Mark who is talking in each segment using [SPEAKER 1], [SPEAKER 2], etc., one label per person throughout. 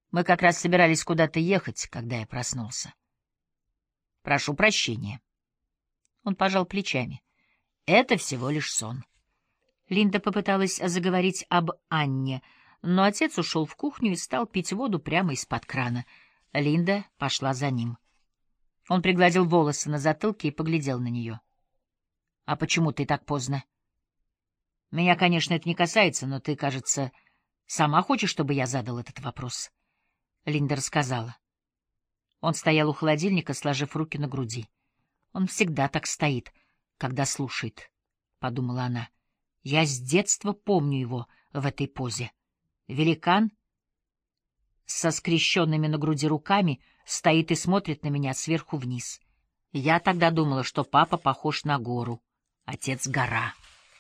[SPEAKER 1] Мы как раз собирались куда-то ехать, когда я проснулся. Прошу прощения. Он пожал плечами. Это всего лишь сон. Линда попыталась заговорить об Анне, но отец ушел в кухню и стал пить воду прямо из-под крана. Линда пошла за ним. Он пригладил волосы на затылке и поглядел на нее. — А почему ты так поздно? — Меня, конечно, это не касается, но ты, кажется, сама хочешь, чтобы я задал этот вопрос. Линда рассказала. Он стоял у холодильника, сложив руки на груди. Он всегда так стоит, когда слушает, — подумала она. Я с детства помню его в этой позе. Великан со скрещенными на груди руками стоит и смотрит на меня сверху вниз. Я тогда думала, что папа похож на гору, отец — гора.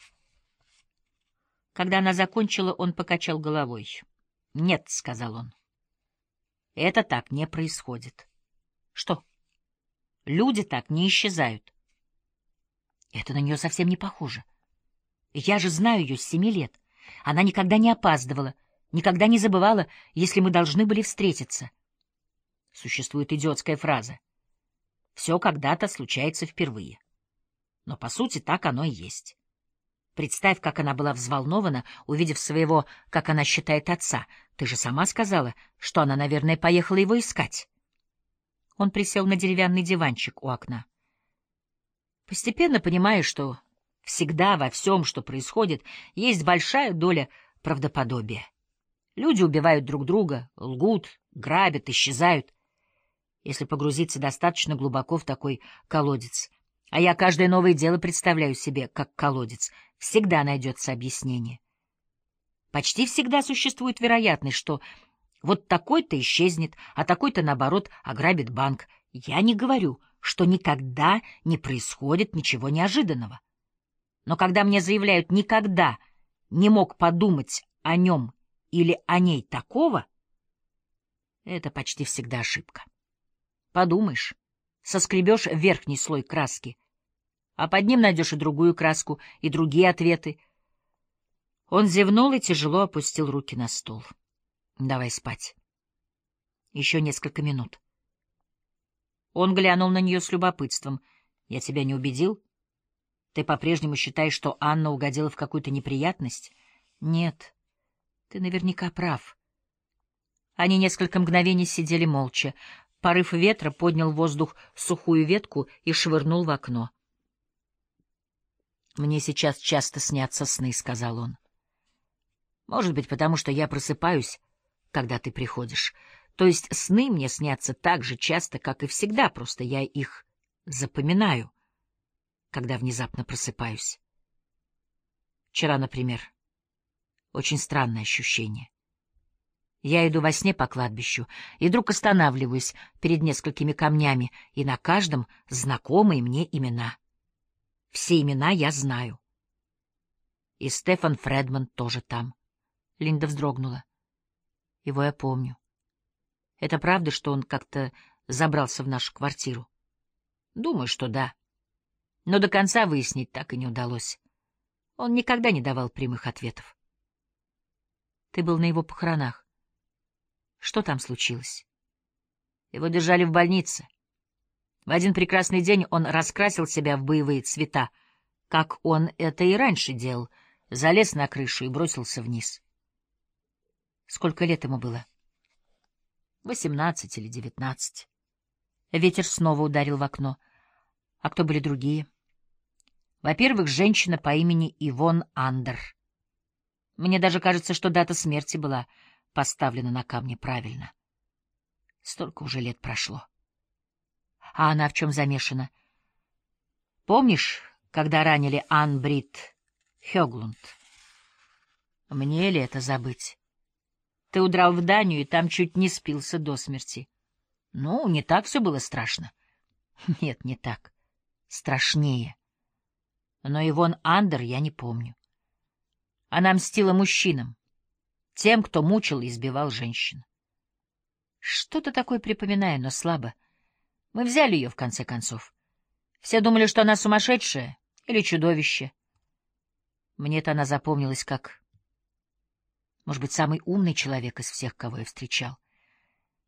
[SPEAKER 1] Когда она закончила, он покачал головой. — Нет, — сказал он, — это так не происходит. — Что? Люди так не исчезают. Это на нее совсем не похоже. Я же знаю ее с 7 лет. Она никогда не опаздывала, никогда не забывала, если мы должны были встретиться. Существует идиотская фраза. Все когда-то случается впервые. Но, по сути, так оно и есть. Представь, как она была взволнована, увидев своего, как она считает, отца. Ты же сама сказала, что она, наверное, поехала его искать. Он присел на деревянный диванчик у окна. Постепенно понимаешь, что всегда во всем, что происходит, есть большая доля правдоподобия. Люди убивают друг друга, лгут, грабят, исчезают. Если погрузиться достаточно глубоко в такой колодец, а я каждое новое дело представляю себе как колодец, всегда найдется объяснение. Почти всегда существует вероятность, что вот такой-то исчезнет, а такой-то, наоборот, ограбит банк. Я не говорю, что никогда не происходит ничего неожиданного. Но когда мне заявляют «никогда не мог подумать о нем или о ней такого», это почти всегда ошибка. Подумаешь, соскребешь верхний слой краски, а под ним найдешь и другую краску, и другие ответы. Он зевнул и тяжело опустил руки на стол. Давай спать. Еще несколько минут. Он глянул на нее с любопытством. Я тебя не убедил? Ты по-прежнему считаешь, что Анна угодила в какую-то неприятность? Нет, ты наверняка прав. Они несколько мгновений сидели молча. Порыв ветра поднял в воздух сухую ветку и швырнул в окно. «Мне сейчас часто снятся сны», — сказал он. «Может быть, потому что я просыпаюсь, когда ты приходишь. То есть сны мне снятся так же часто, как и всегда, просто я их запоминаю, когда внезапно просыпаюсь. Вчера, например, очень странное ощущение. Я иду во сне по кладбищу и вдруг останавливаюсь перед несколькими камнями, и на каждом знакомые мне имена. Все имена я знаю. И Стефан Фредман тоже там. Линда вздрогнула. Его я помню. Это правда, что он как-то забрался в нашу квартиру? Думаю, что да. Но до конца выяснить так и не удалось. Он никогда не давал прямых ответов. Ты был на его похоронах. Что там случилось? Его держали в больнице. В один прекрасный день он раскрасил себя в боевые цвета, как он это и раньше делал, залез на крышу и бросился вниз. Сколько лет ему было? 18 или 19. Ветер снова ударил в окно. А кто были другие? Во-первых, женщина по имени Ивон Андер. Мне даже кажется, что дата смерти была поставлена на камне правильно. Столько уже лет прошло. А она в чем замешана? Помнишь, когда ранили Анн-Брит Хёглунд? Мне ли это забыть? Ты удрал в Данию и там чуть не спился до смерти. Ну, не так все было страшно. Нет, не так. Страшнее. Но Ивон Андер я не помню. Она мстила мужчинам, тем, кто мучил и избивал женщин. Что-то такое припоминаю, но слабо. Мы взяли ее, в конце концов. Все думали, что она сумасшедшая или чудовище. Мне-то она запомнилась как, может быть, самый умный человек из всех, кого я встречал.